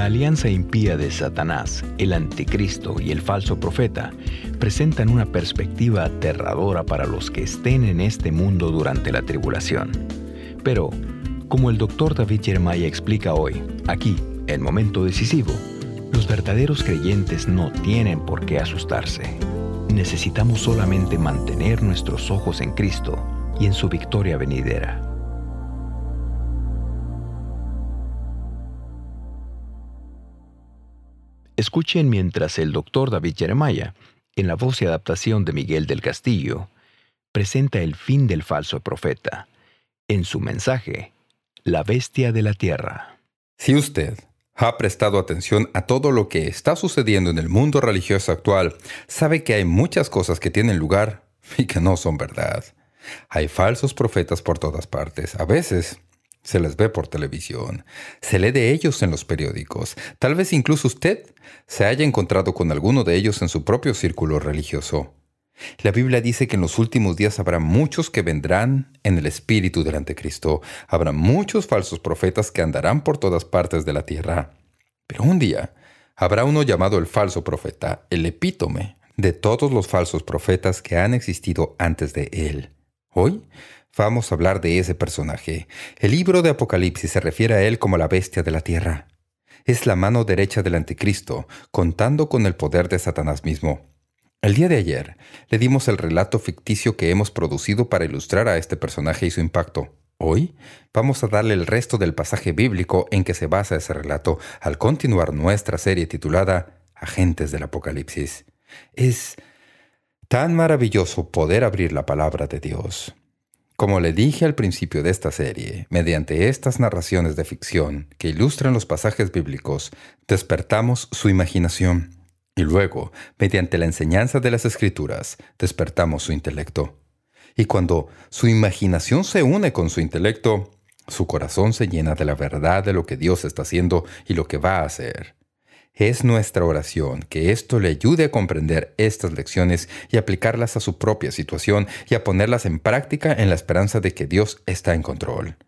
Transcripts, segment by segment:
La alianza impía de Satanás, el anticristo y el falso profeta presentan una perspectiva aterradora para los que estén en este mundo durante la tribulación. Pero, como el Dr. David Jeremiah explica hoy, aquí, en Momento Decisivo, los verdaderos creyentes no tienen por qué asustarse. Necesitamos solamente mantener nuestros ojos en Cristo y en su victoria venidera. Escuchen mientras el Dr. David Jeremiah, en la voz y adaptación de Miguel del Castillo, presenta el fin del falso profeta, en su mensaje, La Bestia de la Tierra. Si usted ha prestado atención a todo lo que está sucediendo en el mundo religioso actual, sabe que hay muchas cosas que tienen lugar y que no son verdad. Hay falsos profetas por todas partes. A veces se les ve por televisión, se lee de ellos en los periódicos. Tal vez incluso usted se haya encontrado con alguno de ellos en su propio círculo religioso. La Biblia dice que en los últimos días habrá muchos que vendrán en el espíritu del anticristo. Habrá muchos falsos profetas que andarán por todas partes de la tierra. Pero un día habrá uno llamado el falso profeta, el epítome de todos los falsos profetas que han existido antes de él. Hoy vamos a hablar de ese personaje. El libro de Apocalipsis se refiere a él como la bestia de la tierra. Es la mano derecha del anticristo, contando con el poder de Satanás mismo. El día de ayer le dimos el relato ficticio que hemos producido para ilustrar a este personaje y su impacto. Hoy vamos a darle el resto del pasaje bíblico en que se basa ese relato al continuar nuestra serie titulada Agentes del Apocalipsis. Es tan maravilloso poder abrir la palabra de Dios. Como le dije al principio de esta serie, mediante estas narraciones de ficción que ilustran los pasajes bíblicos, despertamos su imaginación. Y luego, mediante la enseñanza de las Escrituras, despertamos su intelecto. Y cuando su imaginación se une con su intelecto, su corazón se llena de la verdad de lo que Dios está haciendo y lo que va a hacer. Es nuestra oración que esto le ayude a comprender estas lecciones y aplicarlas a su propia situación y a ponerlas en práctica en la esperanza de que Dios está en control.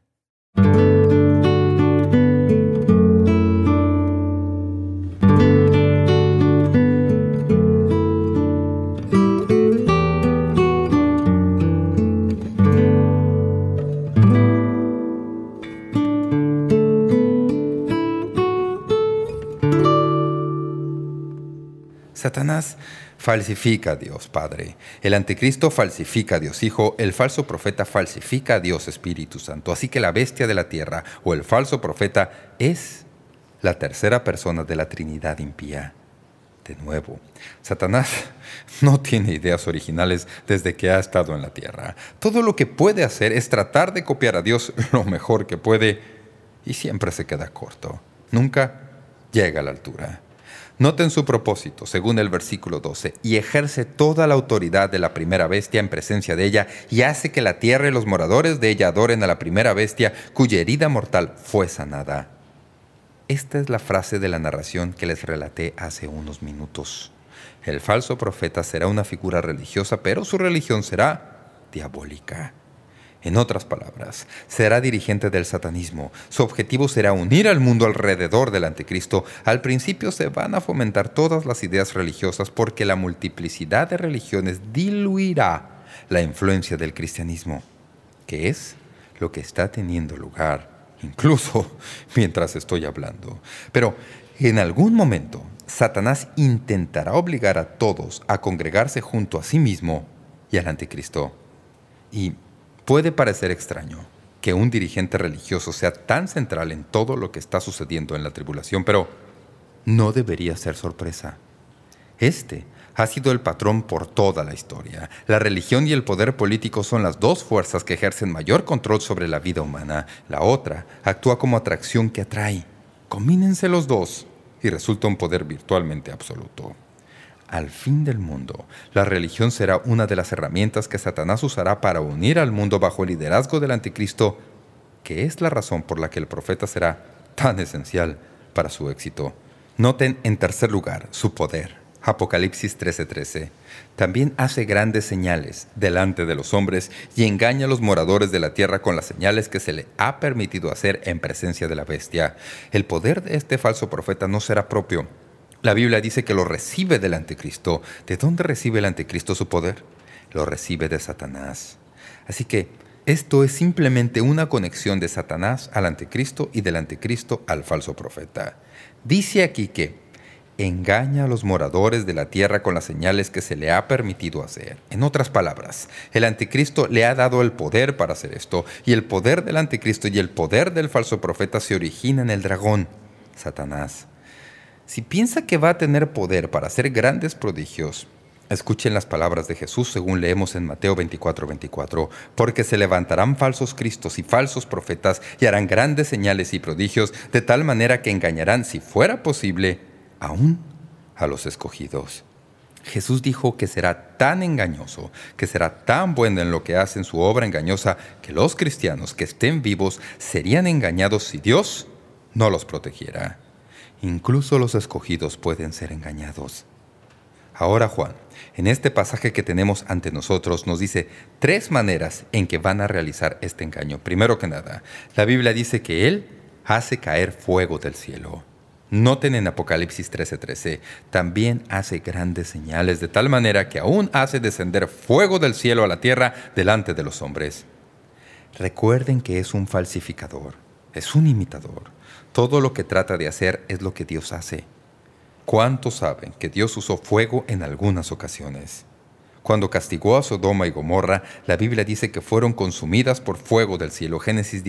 Satanás falsifica a Dios Padre, el anticristo falsifica a Dios Hijo, el falso profeta falsifica a Dios Espíritu Santo. Así que la bestia de la tierra o el falso profeta es la tercera persona de la Trinidad impía. De nuevo, Satanás no tiene ideas originales desde que ha estado en la tierra. Todo lo que puede hacer es tratar de copiar a Dios lo mejor que puede y siempre se queda corto. Nunca llega a la altura. Noten su propósito, según el versículo 12, y ejerce toda la autoridad de la primera bestia en presencia de ella, y hace que la tierra y los moradores de ella adoren a la primera bestia, cuya herida mortal fue sanada. Esta es la frase de la narración que les relaté hace unos minutos. El falso profeta será una figura religiosa, pero su religión será diabólica. En otras palabras, será dirigente del satanismo. Su objetivo será unir al mundo alrededor del anticristo. Al principio se van a fomentar todas las ideas religiosas porque la multiplicidad de religiones diluirá la influencia del cristianismo, que es lo que está teniendo lugar, incluso mientras estoy hablando. Pero en algún momento, Satanás intentará obligar a todos a congregarse junto a sí mismo y al anticristo. Y puede parecer extraño que un dirigente religioso sea tan central en todo lo que está sucediendo en la tribulación, pero no debería ser sorpresa. Este ha sido el patrón por toda la historia. La religión y el poder político son las dos fuerzas que ejercen mayor control sobre la vida humana. La otra actúa como atracción que atrae. Combínense los dos y resulta un poder virtualmente absoluto. Al fin del mundo, la religión será una de las herramientas que Satanás usará para unir al mundo bajo el liderazgo del anticristo, que es la razón por la que el profeta será tan esencial para su éxito. Noten, en tercer lugar, su poder. Apocalipsis 13:13. También hace grandes señales delante de los hombres y engaña a los moradores de la tierra con las señales que se le ha permitido hacer en presencia de la bestia. El poder de este falso profeta no será propio. La Biblia dice que lo recibe del anticristo. ¿De dónde recibe el anticristo su poder? Lo recibe de Satanás. Así que esto es simplemente una conexión de Satanás al anticristo y del anticristo al falso profeta. Dice aquí que engaña a los moradores de la tierra con las señales que se le ha permitido hacer. En otras palabras, el anticristo le ha dado el poder para hacer esto, y el poder del anticristo y el poder del falso profeta se origina en el dragón, Satanás. Si piensa que va a tener poder para hacer grandes prodigios, escuchen las palabras de Jesús según leemos en Mateo 24:24, porque se levantarán falsos cristos y falsos profetas y harán grandes señales y prodigios, de tal manera que engañarán, si fuera posible, aún a los escogidos. Jesús dijo que será tan engañoso, que será tan bueno en lo que hace en su obra engañosa, que los cristianos que estén vivos serían engañados si Dios no los protegiera. Incluso los escogidos pueden ser engañados. Ahora Juan, en este pasaje que tenemos ante nosotros, nos dice 3 maneras en que van a realizar este engaño. Primero que nada, la Biblia dice que Él hace caer fuego del cielo. Noten en Apocalipsis 13:13, también hace grandes señales, de tal manera que aún hace descender fuego del cielo a la tierra delante de los hombres. Recuerden que es un falsificador, es un imitador. Todo lo que trata de hacer es lo que Dios hace. ¿Cuántos saben que Dios usó fuego en algunas ocasiones? Cuando castigó a Sodoma y Gomorra, la Biblia dice que fueron consumidas por fuego del cielo, Génesis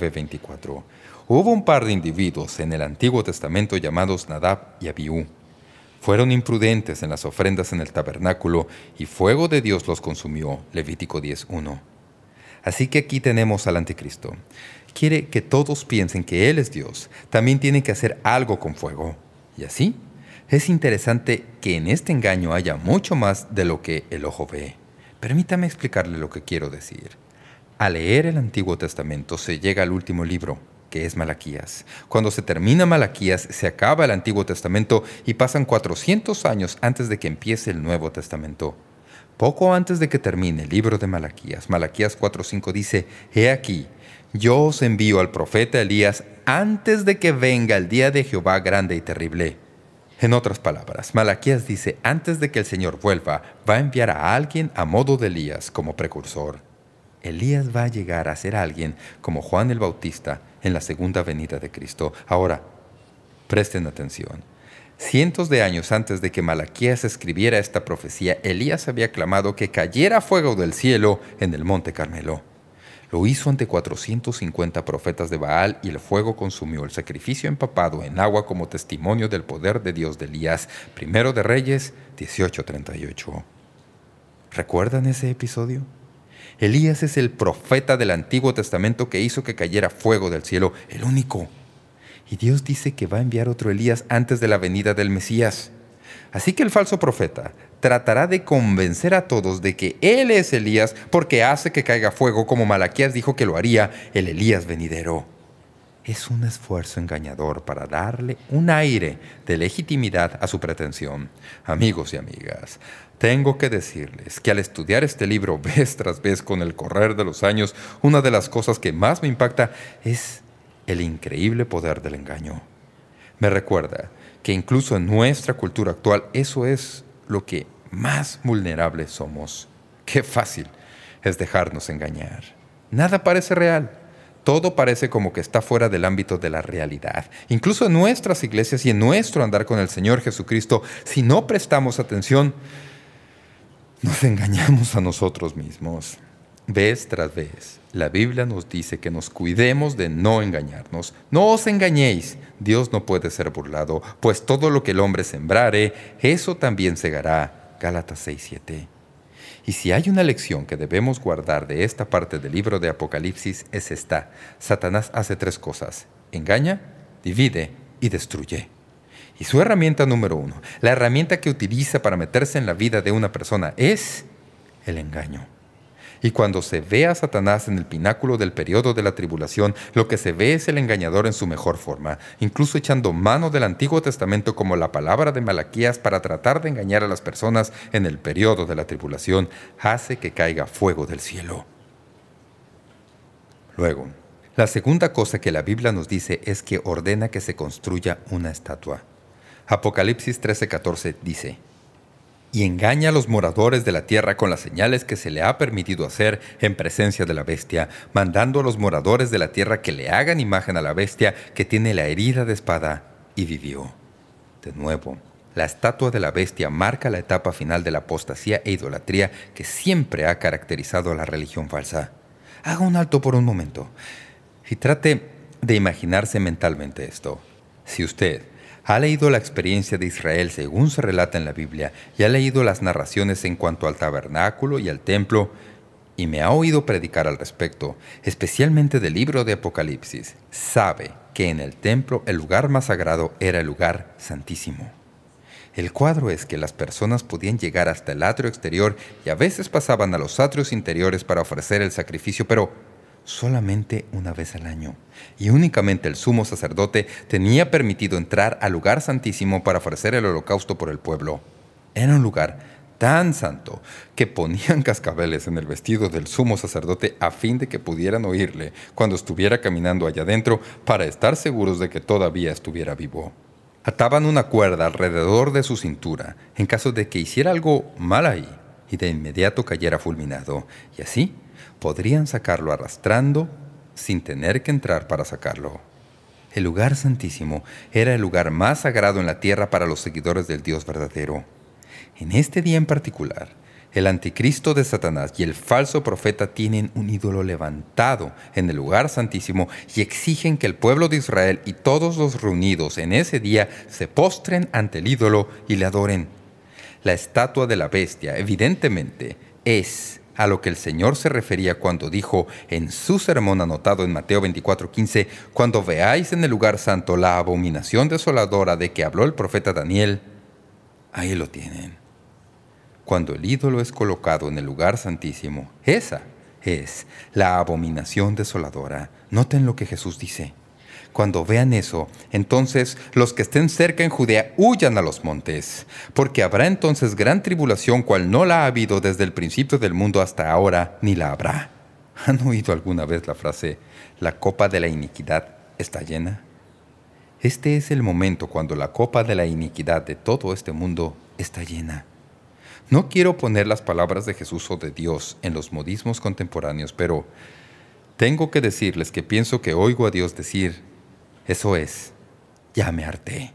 19:24. Hubo un par de individuos en el Antiguo Testamento llamados Nadab y Abiú. Fueron imprudentes en las ofrendas en el tabernáculo y fuego de Dios los consumió, Levítico 10:1. Así que aquí tenemos al anticristo. Quiere que todos piensen que Él es Dios. También tiene que hacer algo con fuego. Y así, es interesante que en este engaño haya mucho más de lo que el ojo ve. Permítame explicarle lo que quiero decir. Al leer el Antiguo Testamento se llega al último libro, que es Malaquías. Cuando se termina Malaquías, se acaba el Antiguo Testamento y pasan 400 años antes de que empiece el Nuevo Testamento. Poco antes de que termine el libro de Malaquías, Malaquías 4:5 dice, «He aquí, yo os envío al profeta Elías antes de que venga el día de Jehová grande y terrible». En otras palabras, Malaquías dice, antes de que el Señor vuelva, va a enviar a alguien a modo de Elías como precursor. Elías va a llegar a ser alguien como Juan el Bautista en la segunda venida de Cristo. Ahora, presten atención. Cientos de años antes de que Malaquías escribiera esta profecía, Elías había clamado que cayera fuego del cielo en el monte Carmelo. Lo hizo ante 450 profetas de Baal y el fuego consumió el sacrificio empapado en agua como testimonio del poder de Dios de Elías. Primero de Reyes 18:38. ¿Recuerdan ese episodio? Elías es el profeta del Antiguo Testamento que hizo que cayera fuego del cielo, el único. Y Dios dice que va a enviar otro Elías antes de la venida del Mesías. Así que el falso profeta tratará de convencer a todos de que él es Elías porque hace que caiga fuego, como Malaquías dijo que lo haría el Elías venidero. Es un esfuerzo engañador para darle un aire de legitimidad a su pretensión. Amigos y amigas, tengo que decirles que al estudiar este libro vez tras vez con el correr de los años, una de las cosas que más me impacta es el increíble poder del engaño. Me recuerda que incluso en nuestra cultura actual eso es lo que más vulnerables somos. ¡Qué fácil es dejarnos engañar! Nada parece real. Todo parece como que está fuera del ámbito de la realidad. Incluso en nuestras iglesias y en nuestro andar con el Señor Jesucristo, si no prestamos atención, nos engañamos a nosotros mismos. Vez tras vez, la Biblia nos dice que nos cuidemos de no engañarnos. No os engañéis, Dios no puede ser burlado, pues todo lo que el hombre sembrare, eso también segará. Gálatas 6:7. Y si hay una lección que debemos guardar de esta parte del libro de Apocalipsis, es esta. Satanás hace 3 cosas: engaña, divide y destruye. Y su herramienta número 1, la herramienta que utiliza para meterse en la vida de una persona, es el engaño. Y cuando se ve a Satanás en el pináculo del periodo de la tribulación, lo que se ve es el engañador en su mejor forma, incluso echando mano del Antiguo Testamento como la palabra de Malaquías para tratar de engañar a las personas en el periodo de la tribulación, hace que caiga fuego del cielo. Luego, la segunda cosa que la Biblia nos dice es que ordena que se construya una estatua. Apocalipsis 13:14 dice: y engaña a los moradores de la tierra con las señales que se le ha permitido hacer en presencia de la bestia, mandando a los moradores de la tierra que le hagan imagen a la bestia que tiene la herida de espada y vivió. De nuevo, la estatua de la bestia marca la etapa final de la apostasía e idolatría que siempre ha caracterizado a la religión falsa. Haga un alto por un momento y trate de imaginarse mentalmente esto. Si usted ha leído la experiencia de Israel según se relata en la Biblia y ha leído las narraciones en cuanto al tabernáculo y al templo y me ha oído predicar al respecto, especialmente del libro de Apocalipsis, sabe que en el templo el lugar más sagrado era el lugar santísimo. El cuadro es que las personas podían llegar hasta el atrio exterior y a veces pasaban a los atrios interiores para ofrecer el sacrificio, pero solamente una vez al año, y únicamente el sumo sacerdote tenía permitido entrar al lugar santísimo para ofrecer el holocausto por el pueblo. Era un lugar tan santo que ponían cascabeles en el vestido del sumo sacerdote a fin de que pudieran oírle cuando estuviera caminando allá adentro para estar seguros de que todavía estuviera vivo. Ataban una cuerda alrededor de su cintura en caso de que hiciera algo mal ahí y de inmediato cayera fulminado, y así podrían sacarlo arrastrando sin tener que entrar para sacarlo. El lugar santísimo era el lugar más sagrado en la tierra para los seguidores del Dios verdadero. En este día en particular, el anticristo de Satanás y el falso profeta tienen un ídolo levantado en el lugar santísimo y exigen que el pueblo de Israel y todos los reunidos en ese día se postren ante el ídolo y le adoren. La estatua de la bestia, evidentemente, es a lo que el Señor se refería cuando dijo en su sermón anotado en Mateo 24:15, «Cuando veáis en el lugar santo la abominación desoladora de que habló el profeta Daniel», ahí lo tienen. Cuando el ídolo es colocado en el lugar santísimo, esa es la abominación desoladora. Noten lo que Jesús dice. Cuando vean eso, entonces los que estén cerca en Judea huyan a los montes, porque habrá entonces gran tribulación cual no la ha habido desde el principio del mundo hasta ahora, ni la habrá. ¿Han oído alguna vez la frase, la copa de la iniquidad está llena? Este es el momento cuando la copa de la iniquidad de todo este mundo está llena. No quiero poner las palabras de Jesús o de Dios en los modismos contemporáneos, pero tengo que decirles que pienso que oigo a Dios decir, «Eso es, ya me harté».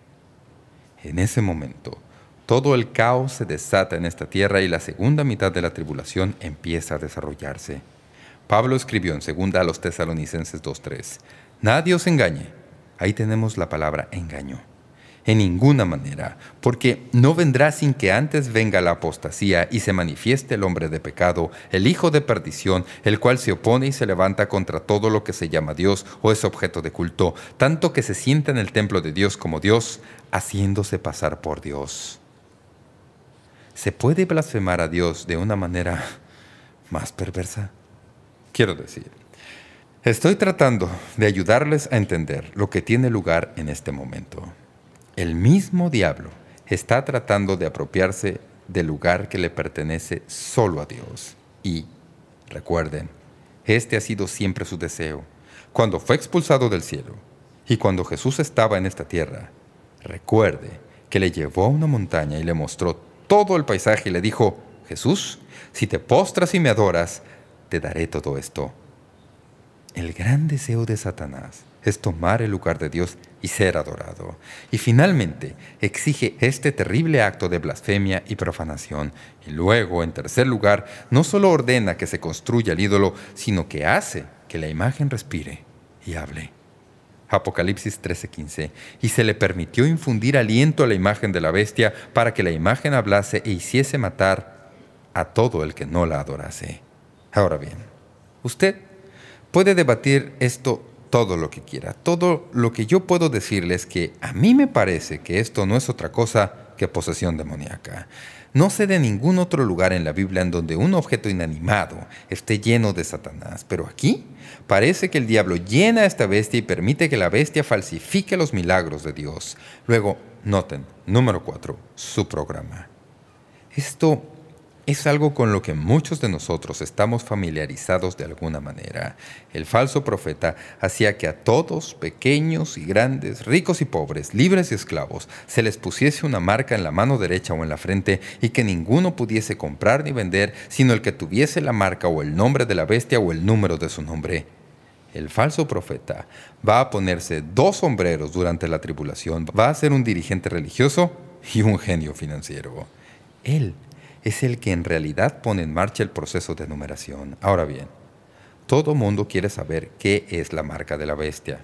En ese momento, todo el caos se desata en esta tierra y la segunda mitad de la tribulación empieza a desarrollarse. Pablo escribió en 2 a los Tesalonicenses 2:3, «Nadie os engañe». Ahí tenemos la palabra engaño. En ninguna manera, porque no vendrá sin que antes venga la apostasía y se manifieste el hombre de pecado, el hijo de perdición, el cual se opone y se levanta contra todo lo que se llama Dios o es objeto de culto, tanto que se sienta en el templo de Dios como Dios, haciéndose pasar por Dios. ¿Se puede blasfemar a Dios de una manera más perversa? Quiero decir, estoy tratando de ayudarles a entender lo que tiene lugar en este momento. El mismo diablo está tratando de apropiarse del lugar que le pertenece solo a Dios. Y, recuerden, este ha sido siempre su deseo. Cuando fue expulsado del cielo y cuando Jesús estaba en esta tierra, recuerde que le llevó a una montaña y le mostró todo el paisaje y le dijo, «Jesús, si te postras y me adoras, te daré todo esto». El gran deseo de Satanás es tomar el lugar de Dios y ser adorado. Y finalmente exige este terrible acto de blasfemia y profanación. Y luego, en tercer lugar, no solo ordena que se construya el ídolo, sino que hace que la imagen respire y hable. Apocalipsis 13:15. Y se le permitió infundir aliento a la imagen de la bestia para que la imagen hablase e hiciese matar a todo el que no la adorase. Ahora bien, usted puede debatir esto todo lo que quiera. Todo lo que yo puedo decirles es que a mí me parece que esto no es otra cosa que posesión demoníaca. No sé de ningún otro lugar en la Biblia en donde un objeto inanimado esté lleno de Satanás, pero aquí parece que el diablo llena a esta bestia y permite que la bestia falsifique los milagros de Dios. Luego, noten, número 4, su programa. Esto es algo con lo que muchos de nosotros estamos familiarizados de alguna manera. El falso profeta hacía que a todos, pequeños y grandes, ricos y pobres, libres y esclavos, se les pusiese una marca en la mano derecha o en la frente y que ninguno pudiese comprar ni vender, sino el que tuviese la marca o el nombre de la bestia o el número de su nombre. El falso profeta va a ponerse 2 sombreros durante la tribulación, va a ser un dirigente religioso y un genio financiero. Él es el que en realidad pone en marcha el proceso de numeración. Ahora bien, todo mundo quiere saber qué es la marca de la bestia.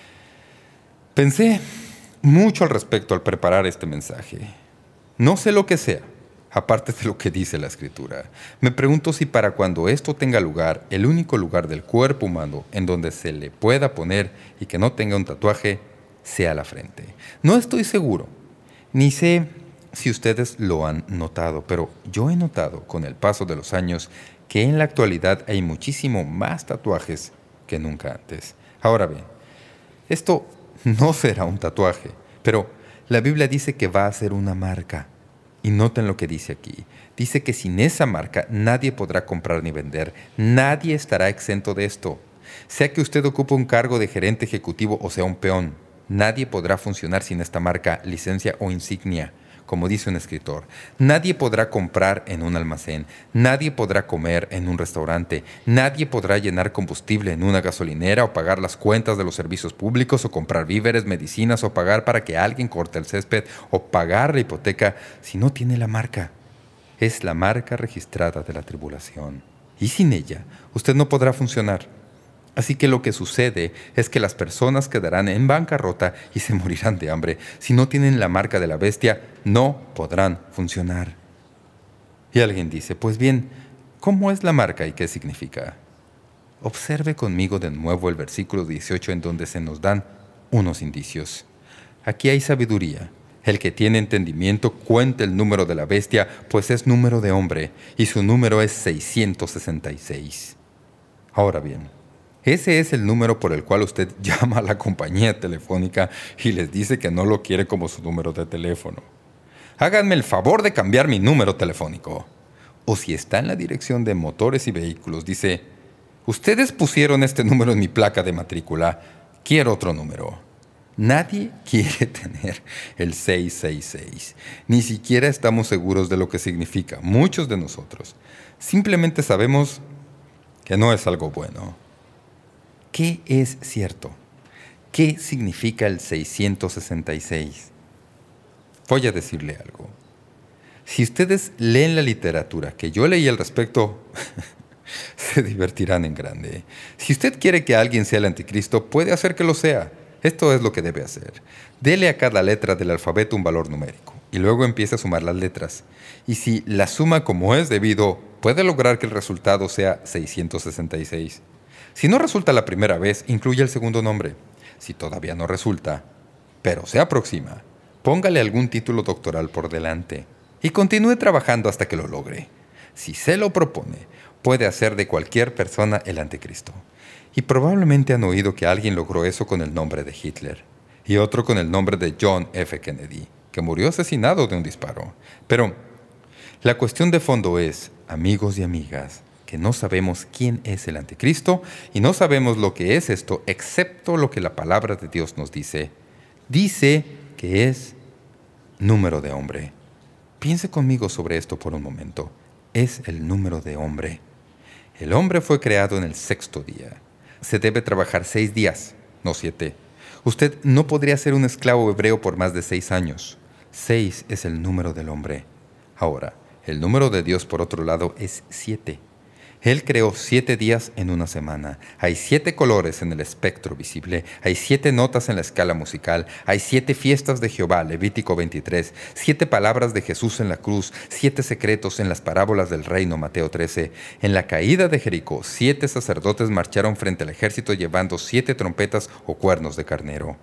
Pensé mucho al respecto al preparar este mensaje. No sé lo que sea, aparte de lo que dice la Escritura. Me pregunto si para cuando esto tenga lugar, el único lugar del cuerpo humano en donde se le pueda poner y que no tenga un tatuaje, sea la frente. No estoy seguro, ni sé si ustedes lo han notado, pero yo he notado con el paso de los años que en la actualidad hay muchísimo más tatuajes que nunca antes. Ahora bien, esto no será un tatuaje, pero la Biblia dice que va a ser una marca. Y noten lo que dice aquí. Dice que sin esa marca nadie podrá comprar ni vender. Nadie estará exento de esto. Sea que usted ocupe un cargo de gerente ejecutivo o sea un peón, nadie podrá funcionar sin esta marca, licencia o insignia. Como dice un escritor, nadie podrá comprar en un almacén, nadie podrá comer en un restaurante, nadie podrá llenar combustible en una gasolinera o pagar las cuentas de los servicios públicos o comprar víveres, medicinas o pagar para que alguien corte el césped o pagar la hipoteca si no tiene la marca. Es la marca registrada de la tribulación. Y sin ella, usted no podrá funcionar. Así que lo que sucede es que las personas quedarán en bancarrota y se morirán de hambre. Si no tienen la marca de la bestia, no podrán funcionar. Y alguien dice, pues bien, ¿cómo es la marca y qué significa? Observe conmigo de nuevo el versículo 18 en donde se nos dan unos indicios. Aquí hay sabiduría. El que tiene entendimiento cuente el número de la bestia, pues es número de hombre, y su número es 666. Ahora bien, ese es el número por el cual usted llama a la compañía telefónica y les dice que no lo quiere como su número de teléfono. Háganme el favor de cambiar mi número telefónico. O si está en la dirección de motores y vehículos, dice, ustedes pusieron este número en mi placa de matrícula, quiero otro número. Nadie quiere tener el 666. Ni siquiera estamos seguros de lo que significa. Muchos de nosotros simplemente sabemos que no es algo bueno. ¿Qué es cierto? ¿Qué significa el 666? Voy a decirle algo. Si ustedes leen la literatura que yo leí al respecto, se divertirán en grande. Si usted quiere que alguien sea el anticristo, puede hacer que lo sea. Esto es lo que debe hacer. Dele a cada letra del alfabeto un valor numérico y luego empiece a sumar las letras. Y si la suma como es debido, puede lograr que el resultado sea 666. Si no resulta la primera vez, incluye el segundo nombre. Si todavía no resulta, pero se aproxima, póngale algún título doctoral por delante y continúe trabajando hasta que lo logre. Si se lo propone, puede hacer de cualquier persona el anticristo. Y probablemente han oído que alguien logró eso con el nombre de Hitler y otro con el nombre de John F. Kennedy, que murió asesinado de un disparo. Pero la cuestión de fondo es, amigos y amigas, que no sabemos quién es el anticristo y no sabemos lo que es esto, excepto lo que la palabra de Dios nos dice. Dice que es número de hombre. Piense conmigo sobre esto por un momento. Es el número de hombre. El hombre fue creado en el 6º día. Se debe trabajar 6 días, no 7. Usted no podría ser un esclavo hebreo por más de 6 años. 6 es el número del hombre. Ahora, el número de Dios, por otro lado, es 7. Él creó 7 días en una semana. Hay 7 colores en el espectro visible. Hay 7 notas en la escala musical. Hay 7 fiestas de Jehová, Levítico 23. 7 palabras de Jesús en la cruz. 7 secretos en las parábolas del reino, Mateo 13. En la caída de Jericó, 7 sacerdotes marcharon frente al ejército llevando 7 trompetas o cuernos de carnero.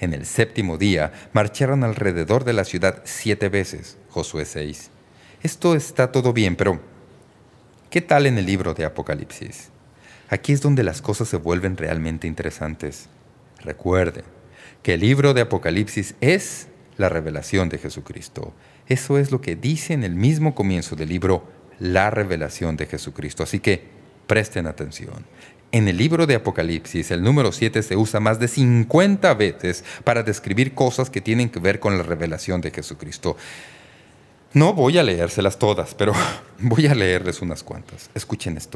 En el 7º día marcharon alrededor de la ciudad 7 veces. Josué 6. Esto está todo bien, pero ¿qué tal en el libro de Apocalipsis? Aquí es donde las cosas se vuelven realmente interesantes. Recuerden que el libro de Apocalipsis es la revelación de Jesucristo. Eso es lo que dice en el mismo comienzo del libro, la revelación de Jesucristo. Así que presten atención. En el libro de Apocalipsis, el número 7 se usa más de 50 veces para describir cosas que tienen que ver con la revelación de Jesucristo. No voy a leérselas todas, pero voy a leerles unas cuantas. Escuchen esto.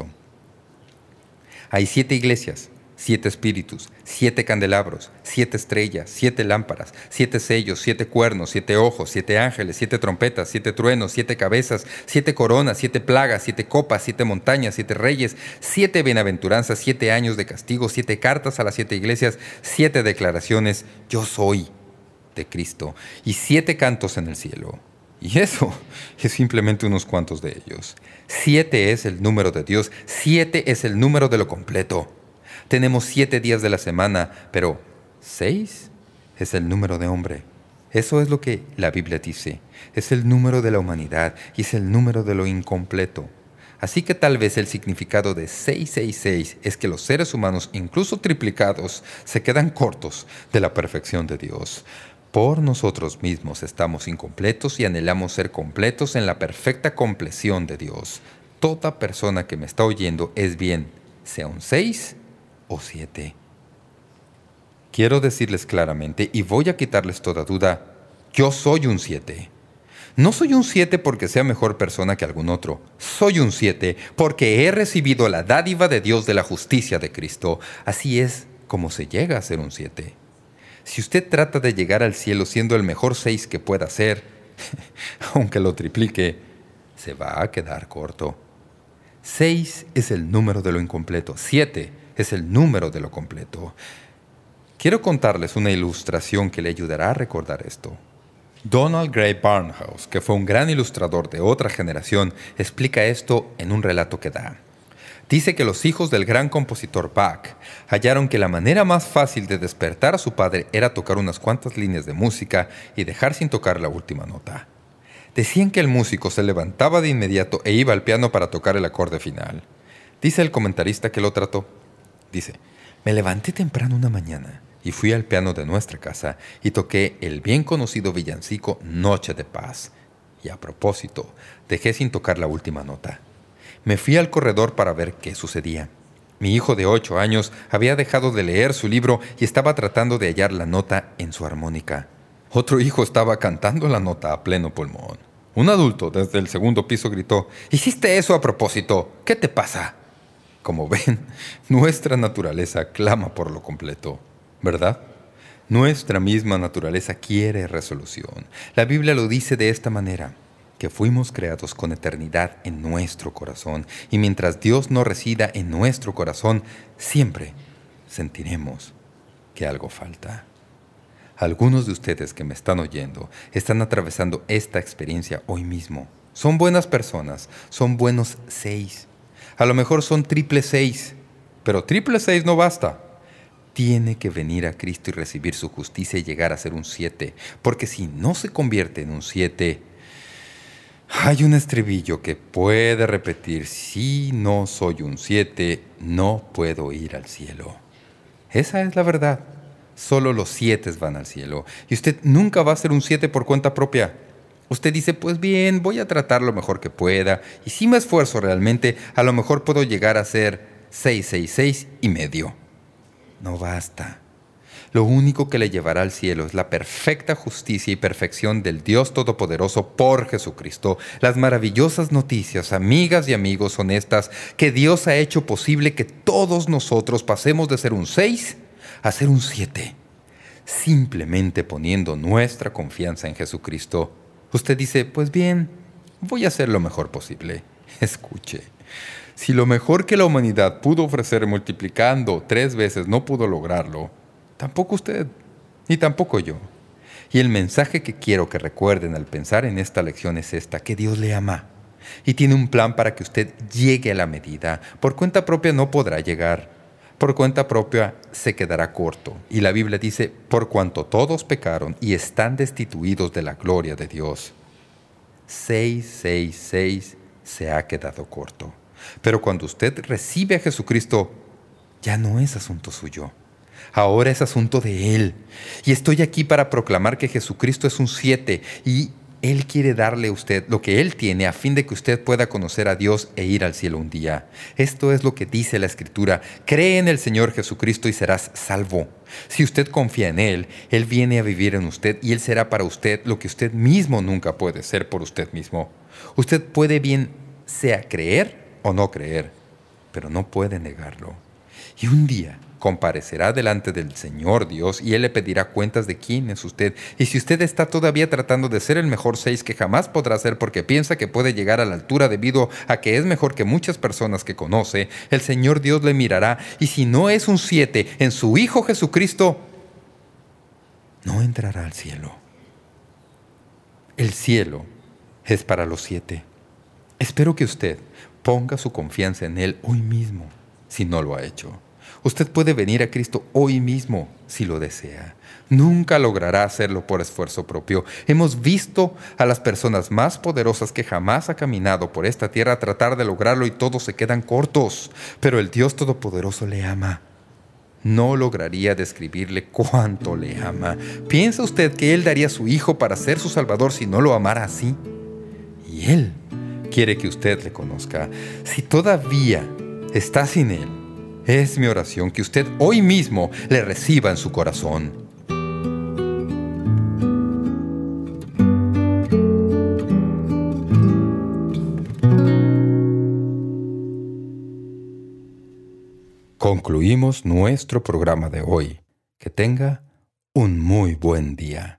Hay 7 iglesias, 7 espíritus, 7 candelabros, 7 estrellas, 7 lámparas, 7 sellos, 7 cuernos, 7 ojos, 7 ángeles, 7 trompetas, 7 truenos, 7 cabezas, 7 coronas, 7 plagas, 7 copas, 7 montañas, 7 reyes, 7 bienaventuranzas, 7 años de castigo, 7 cartas a las 7 iglesias, 7 declaraciones, yo soy de Cristo, y 7 cantos en el cielo. Y eso es simplemente unos cuantos de ellos. 7 es el número de Dios, 7 es el número de lo completo. Tenemos 7 días de la semana, pero 6 es el número de hombre. Eso es lo que la Biblia dice. Es el número de la humanidad y es el número de lo incompleto. Así que tal vez el significado de 666 es que los seres humanos, incluso triplicados, se quedan cortos de la perfección de Dios. Por nosotros mismos estamos incompletos y anhelamos ser completos en la perfecta compleción de Dios. Toda persona que me está oyendo es bien, sea un 6 o 7. Quiero decirles claramente, y voy a quitarles toda duda, yo soy un 7. No soy un 7 porque sea mejor persona que algún otro. Soy un 7 porque he recibido la dádiva de Dios de la justicia de Cristo. Así es como se llega a ser un 7. Si usted trata de llegar al cielo siendo el mejor 6 que pueda ser, aunque lo triplique, se va a quedar corto. 6 es el número de lo incompleto. 7 es el número de lo completo. Quiero contarles una ilustración que le ayudará a recordar esto. Donald Gray Barnhouse, que fue un gran ilustrador de otra generación, explica esto en un relato que da. Dice que los hijos del gran compositor Bach hallaron que la manera más fácil de despertar a su padre era tocar unas cuantas líneas de música y dejar sin tocar la última nota. Decían que el músico se levantaba de inmediato e iba al piano para tocar el acorde final. Dice el comentarista que lo trató. Dice, me levanté temprano una mañana y fui al piano de nuestra casa y toqué el bien conocido villancico Noche de Paz. Y a propósito, dejé sin tocar la última nota. Me fui al corredor para ver qué sucedía. Mi hijo de 8 años había dejado de leer su libro y estaba tratando de hallar la nota en su armónica. Otro hijo estaba cantando la nota a pleno pulmón. Un adulto desde el 2º piso gritó, «¿Hiciste eso a propósito? ¿Qué te pasa?» Como ven, nuestra naturaleza clama por lo completo, ¿verdad? Nuestra misma naturaleza quiere resolución. La Biblia lo dice de esta manera, que fuimos creados con eternidad en nuestro corazón, y mientras Dios no resida en nuestro corazón, siempre sentiremos que algo falta. Algunos de ustedes que me están oyendo están atravesando esta experiencia hoy mismo. Son buenas personas, son buenos 6. A lo mejor son triple 6, pero triple 6 no basta. Tiene que venir a Cristo y recibir su justicia y llegar a ser un 7, porque si no se convierte en un 7, hay un estribillo que puede repetir, si no soy un 7, no puedo ir al cielo. Esa es la verdad. Solo los 7 van al cielo. Y usted nunca va a ser un 7 por cuenta propia. Usted dice, pues bien, voy a tratar lo mejor que pueda. Y si me esfuerzo realmente, a lo mejor puedo llegar a ser 666 y medio. No basta. Lo único que le llevará al cielo es la perfecta justicia y perfección del Dios Todopoderoso por Jesucristo. Las maravillosas noticias, amigas y amigos, son estas, que Dios ha hecho posible que todos nosotros pasemos de ser un 6 a ser un 7, simplemente poniendo nuestra confianza en Jesucristo. Usted dice, pues bien, voy a hacer lo mejor posible. Escuche, si lo mejor que la humanidad pudo ofrecer multiplicando 3 veces no pudo lograrlo, tampoco usted, ni tampoco yo. Y el mensaje que quiero que recuerden al pensar en esta lección es esta, que Dios le ama y tiene un plan para que usted llegue a la medida. Por cuenta propia no podrá llegar. Por cuenta propia se quedará corto. Y la Biblia dice, por cuanto todos pecaron y están destituidos de la gloria de Dios. 666 se ha quedado corto. Pero cuando usted recibe a Jesucristo, ya no es asunto suyo. Ahora es asunto de Él. Y estoy aquí para proclamar que Jesucristo es un 7 y Él quiere darle a usted lo que Él tiene a fin de que usted pueda conocer a Dios e ir al cielo un día. Esto es lo que dice la Escritura. Cree en el Señor Jesucristo y serás salvo. Si usted confía en Él, Él viene a vivir en usted y Él será para usted lo que usted mismo nunca puede ser por usted mismo. Usted puede bien sea creer o no creer, pero no puede negarlo. Y un día comparecerá delante del Señor Dios y Él le pedirá cuentas de quién es usted. Y si usted está todavía tratando de ser el mejor 6 que jamás podrá ser porque piensa que puede llegar a la altura debido a que es mejor que muchas personas que conoce, el Señor Dios le mirará y si no es un 7 en su Hijo Jesucristo, no entrará al cielo. El cielo es para los 7. Espero que usted ponga su confianza en Él hoy mismo, si no lo ha hecho. Usted puede venir a Cristo hoy mismo, si lo desea. Nunca logrará hacerlo por esfuerzo propio. Hemos visto a las personas más poderosas que jamás ha caminado por esta tierra tratar de lograrlo y todos se quedan cortos. Pero el Dios Todopoderoso le ama. No lograría describirle cuánto le ama. ¿Piensa usted que Él daría a su Hijo para ser su Salvador si no lo amara así? Y Él quiere que usted le conozca. Si todavía está sin Él, es mi oración que usted hoy mismo le reciba en su corazón. Concluimos nuestro programa de hoy. Que tenga un muy buen día.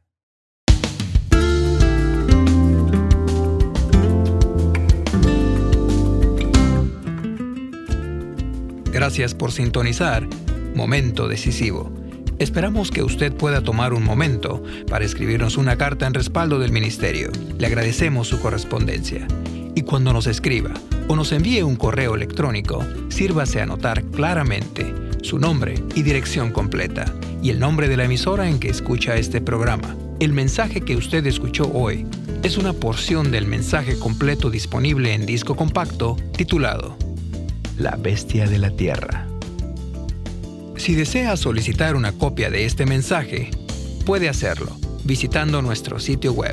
Gracias por sintonizar Momento Decisivo. Esperamos que usted pueda tomar un momento para escribirnos una carta en respaldo del ministerio. Le agradecemos su correspondencia. Y cuando nos escriba o nos envíe un correo electrónico, sírvase a anotar claramente su nombre y dirección completa y el nombre de la emisora en que escucha este programa. El mensaje que usted escuchó hoy es una porción del mensaje completo disponible en disco compacto titulado La Bestia de la Tierra. Si desea solicitar una copia de este mensaje, puede hacerlo visitando nuestro sitio web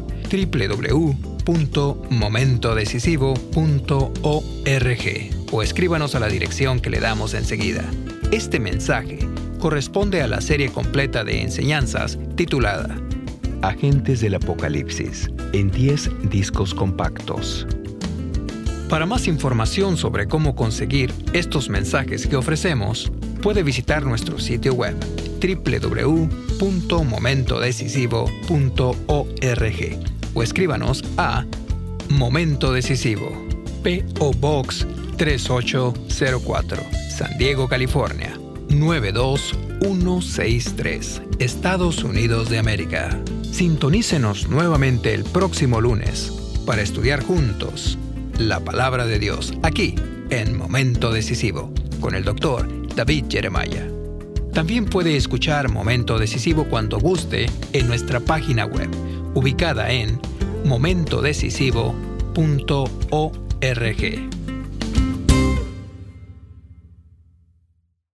www.momentodecisivo.org o escríbanos a la dirección que le damos enseguida. Este mensaje corresponde a la serie completa de enseñanzas titulada Agentes del Apocalipsis en 10 discos compactos. Para más información sobre cómo conseguir estos mensajes que ofrecemos, puede visitar nuestro sitio web www.momentodecisivo.org o escríbanos a Momento Decisivo, P.O. Box 3804, San Diego, California, 92163, Estados Unidos de América. Sintonícenos nuevamente el próximo lunes para estudiar juntos la Palabra de Dios, aquí en Momento Decisivo, con el Dr. David Jeremiah. También puede escuchar Momento Decisivo cuando guste en nuestra página web, ubicada en momentodecisivo.org.